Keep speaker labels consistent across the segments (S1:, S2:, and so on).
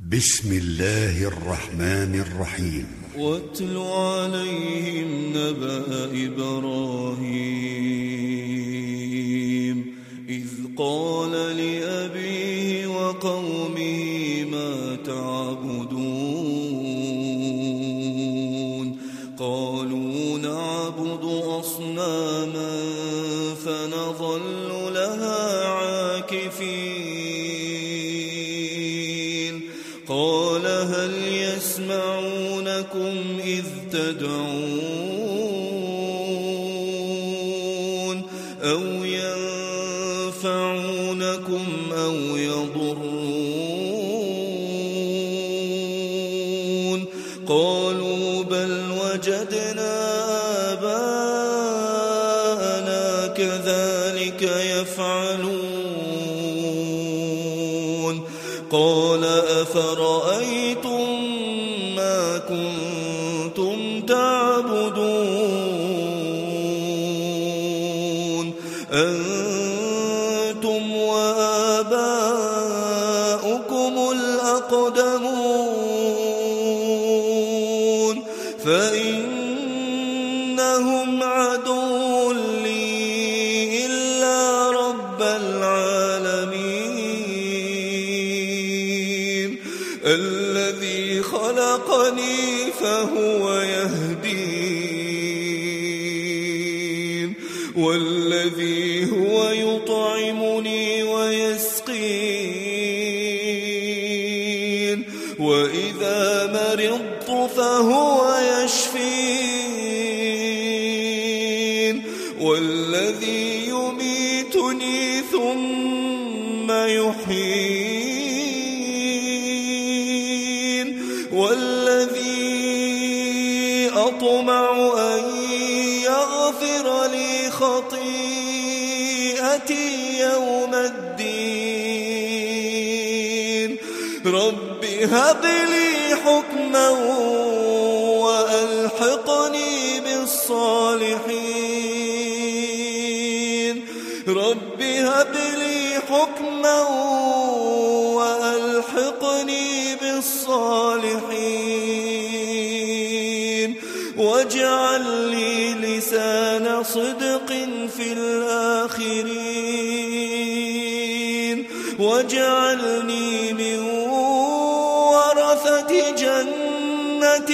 S1: بسم الله الرحمن الرحيم.
S2: واتل عليهم نبأ إبراهيم إذ قال لأبيه وقومه ما تعبدون قالوا نعبد أصناما فنظل لها عاكفين قال هل يسمعونكم إذ تدعون أو ينفعونكم أو يضرون قالوا بل وجدنا آباءنا كذلك يفعلون قال أفرأيتم ما كنتم تعبدون أنتم وآباؤكم الأقدمون فإنهم عدو لي إلا رب العالمين الذي خلقني فهو يهدين والذي هو يطعمني ويسقين وإذا مرضت فهو يشفين والذي يميتني ثم يحيين والذي أطمع أن يغفر لي خطيئتي يوم الدين رب هب لي حكما وألحقني بالصالحين رب هب لي حكما وألحقني بالصالحين واجعل لي لسان صدق في الآخرين واجعلني من ورثة جنة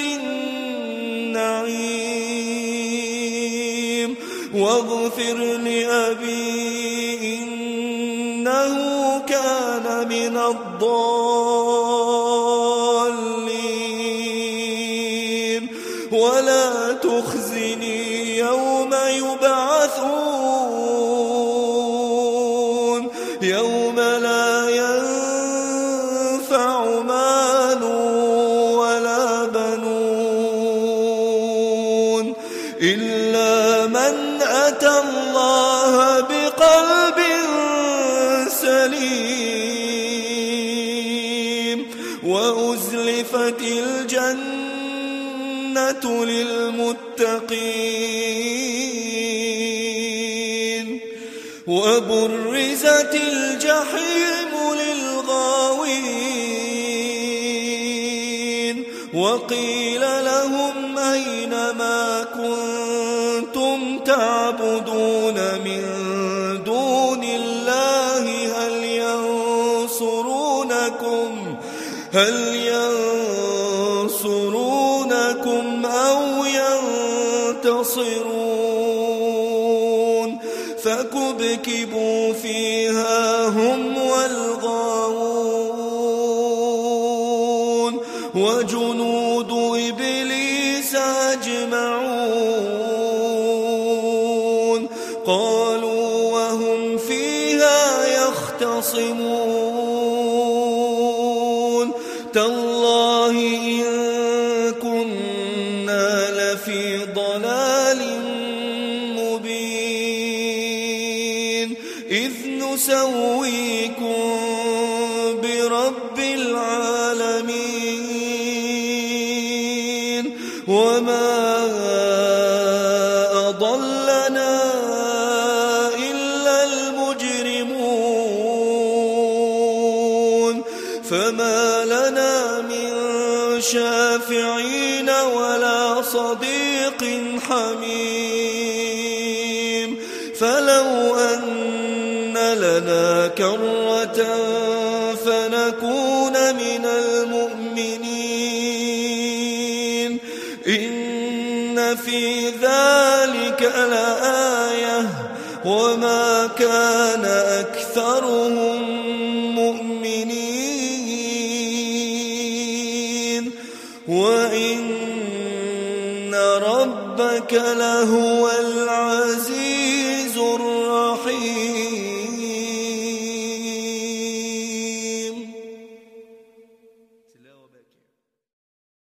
S2: النعيم واغفر لأبي إنه كان من الضالين ولا تخزني يوم يبعثون يوم لا ينفع مال ولا بنون إلا من أتى الله بقلب سليم وأزلفت الجنة للمتقين وبرزت الجحيم للغاوين وقيل لهم أين ما كنتم تعبدون من دون الله هل ينصرونكم أو ينتصرون فكبكبوا فيها هم والغاوون وجنود إبليس أجمعون قالوا وهم فيها يختصمون تالله إن كنا لفي ضلال مبين إذ نسويكم برب العالمين وما أضلنا إلا المجرمون فما لنا لنا من شافعين ولا صديق حميم فلو أن لنا كرة فنكون من المؤمنين إن في ذلك لآية وما كان أكثرهم مؤمنين وإن ربك لهو العزيز